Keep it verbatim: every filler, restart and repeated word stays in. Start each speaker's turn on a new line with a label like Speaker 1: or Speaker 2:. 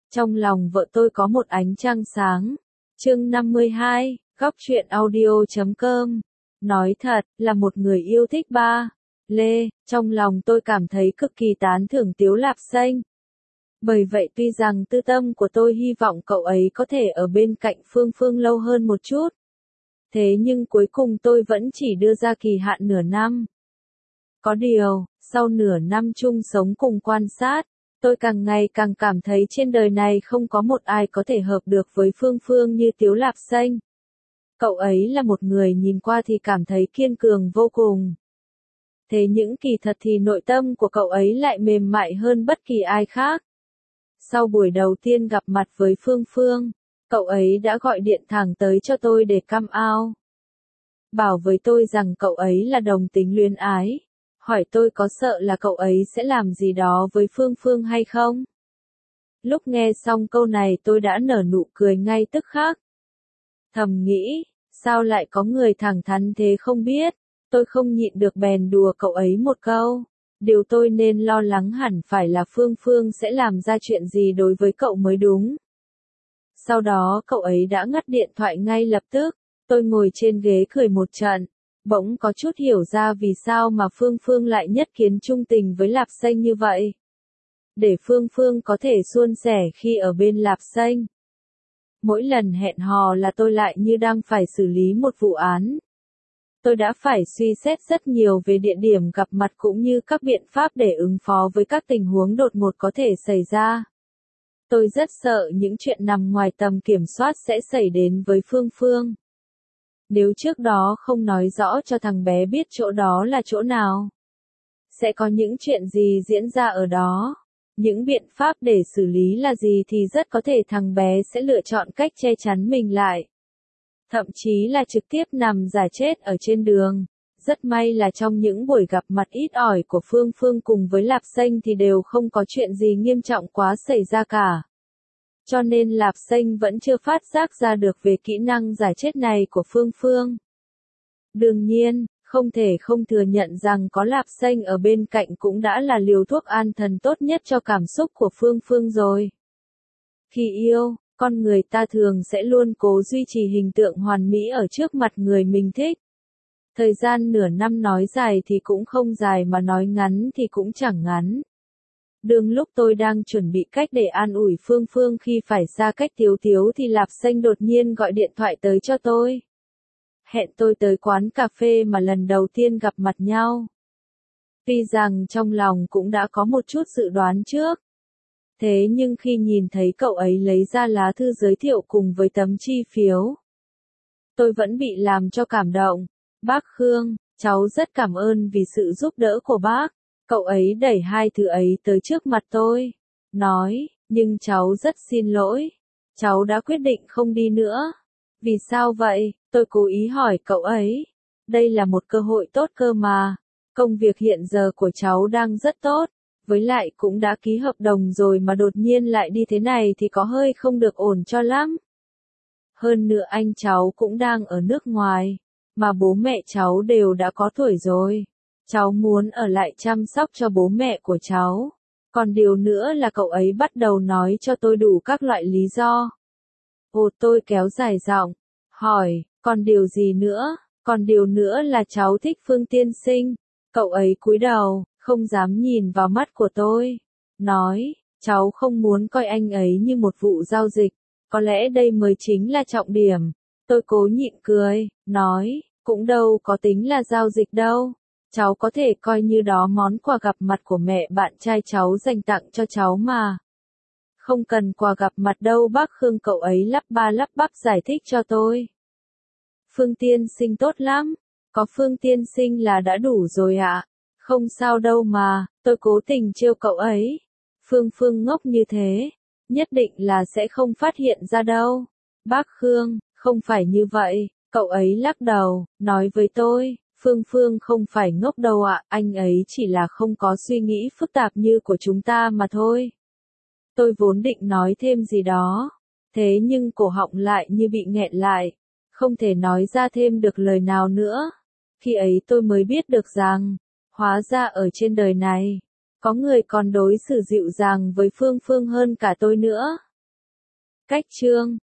Speaker 1: Trong lòng vợ tôi có một ánh trăng sáng. Chương năm mươi hai, góc truyện audio chấm com. Nói thật, là một người yêu thích ba Lê, trong lòng tôi cảm thấy cực kỳ tán thưởng Tiếu Lạp Xanh. Bởi vậy tuy rằng tư tâm của tôi hy vọng cậu ấy có thể ở bên cạnh Phương Phương lâu hơn một chút. Thế nhưng cuối cùng tôi vẫn chỉ đưa ra kỳ hạn nửa năm. Có điều, sau nửa năm chung sống cùng quan sát, tôi càng ngày càng cảm thấy trên đời này không có một ai có thể hợp được với Phương Phương như Tiếu Lạp Xanh. Cậu ấy là một người nhìn qua thì cảm thấy kiên cường vô cùng. Thế những kỳ thật thì nội tâm của cậu ấy lại mềm mại hơn bất kỳ ai khác. Sau buổi đầu tiên gặp mặt với Phương Phương, cậu ấy đã gọi điện thẳng tới cho tôi để come out. Bảo với tôi rằng cậu ấy là đồng tính luyến ái. Hỏi tôi có sợ là cậu ấy sẽ làm gì đó với Phương Phương hay không? Lúc nghe xong câu này tôi đã nở nụ cười ngay tức khắc. Thầm nghĩ, sao lại có người thẳng thắn thế không biết, tôi không nhịn được bèn đùa cậu ấy một câu. Điều tôi nên lo lắng hẳn phải là Phương Phương sẽ làm ra chuyện gì đối với cậu mới đúng. Sau đó cậu ấy đã ngắt điện thoại ngay lập tức, tôi ngồi trên ghế cười một trận. Bỗng có chút hiểu ra vì sao mà Phương Phương lại nhất kiến trung tình với Lạp Xanh như vậy. Để Phương Phương có thể suôn sẻ khi ở bên Lạp Xanh. Mỗi lần hẹn hò là tôi lại như đang phải xử lý một vụ án. Tôi đã phải suy xét rất nhiều về địa điểm gặp mặt cũng như các biện pháp để ứng phó với các tình huống đột ngột có thể xảy ra. Tôi rất sợ những chuyện nằm ngoài tầm kiểm soát sẽ xảy đến với Phương Phương. Nếu trước đó không nói rõ cho thằng bé biết chỗ đó là chỗ nào, sẽ có những chuyện gì diễn ra ở đó, những biện pháp để xử lý là gì thì rất có thể thằng bé sẽ lựa chọn cách che chắn mình lại. Thậm chí là trực tiếp nằm giả chết ở trên đường. Rất may là trong những buổi gặp mặt ít ỏi của Phương Phương cùng với Lạp Xanh thì đều không có chuyện gì nghiêm trọng quá xảy ra cả. Cho nên Lạp Xanh vẫn chưa phát giác ra được về kỹ năng giả chết này của Phương Phương. Đương nhiên, không thể không thừa nhận rằng có Lạp Xanh ở bên cạnh cũng đã là liều thuốc an thần tốt nhất cho cảm xúc của Phương Phương rồi. Khi yêu, con người ta thường sẽ luôn cố duy trì hình tượng hoàn mỹ ở trước mặt người mình thích. Thời gian nửa năm nói dài thì cũng không dài mà nói ngắn thì cũng chẳng ngắn. Đương lúc tôi đang chuẩn bị cách để an ủi Phương Phương khi phải xa cách Tiếu Tiếu thì Lạp Xanh đột nhiên gọi điện thoại tới cho tôi. Hẹn tôi tới quán cà phê mà lần đầu tiên gặp mặt nhau. Tuy rằng trong lòng cũng đã có một chút dự đoán trước. Thế nhưng khi nhìn thấy cậu ấy lấy ra lá thư giới thiệu cùng với tấm chi phiếu, tôi vẫn bị làm cho cảm động. Bác Khương, cháu rất cảm ơn vì sự giúp đỡ của bác. Cậu ấy đẩy hai thứ ấy tới trước mặt tôi. Nói, nhưng cháu rất xin lỗi. Cháu đã quyết định không đi nữa. Vì sao vậy? Tôi cố ý hỏi cậu ấy. Đây là một cơ hội tốt cơ mà. Công việc hiện giờ của cháu đang rất tốt. Với lại cũng đã ký hợp đồng rồi mà đột nhiên lại đi thế này thì có hơi không được ổn cho lắm. Hơn nữa anh cháu cũng đang ở nước ngoài. Mà bố mẹ cháu đều đã có tuổi rồi. Cháu muốn ở lại chăm sóc cho bố mẹ của cháu. Còn điều nữa là cậu ấy bắt đầu nói cho tôi đủ các loại lý do. Ồ, tôi kéo dài giọng, hỏi, còn điều gì nữa? Còn điều nữa là cháu thích Phương tiên sinh. Cậu ấy cúi đầu, không dám nhìn vào mắt của tôi. Nói, cháu không muốn coi anh ấy như một vụ giao dịch. Có lẽ đây mới chính là trọng điểm. Tôi cố nhịn cười, nói, cũng đâu có tính là giao dịch đâu. Cháu có thể coi như đó món quà gặp mặt của mẹ bạn trai cháu dành tặng cho cháu mà. Không cần quà gặp mặt đâu bác Khương, cậu ấy lắp ba lắp bắp giải thích cho tôi. Phương tiên sinh tốt lắm. Có Phương tiên sinh là đã đủ rồi ạ. Không sao đâu mà, tôi cố tình trêu cậu ấy. Phương Phương ngốc như thế, nhất định là sẽ không phát hiện ra đâu. Bác Khương, không phải như vậy. Cậu ấy lắc đầu, nói với tôi. Phương Phương không phải ngốc đâu ạ, anh ấy chỉ là không có suy nghĩ phức tạp như của chúng ta mà thôi. Tôi vốn định nói thêm gì đó, thế nhưng cổ họng lại như bị nghẹn lại, không thể nói ra thêm được lời nào nữa. Khi ấy tôi mới biết được rằng, hóa ra ở trên đời này, có người còn đối xử dịu dàng với Phương Phương hơn cả tôi nữa. Cách chương